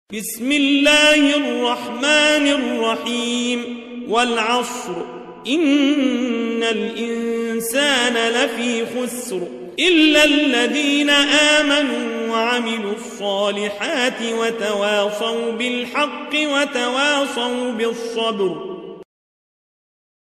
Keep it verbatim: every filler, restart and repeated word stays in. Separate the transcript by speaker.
Speaker 1: بسم الله الرحمن الرحيم والعصر إن الإنسان لفي خسر إلا الذين آمنوا وعملوا الصالحات وتواصوا بالحق وتواصوا بالصبر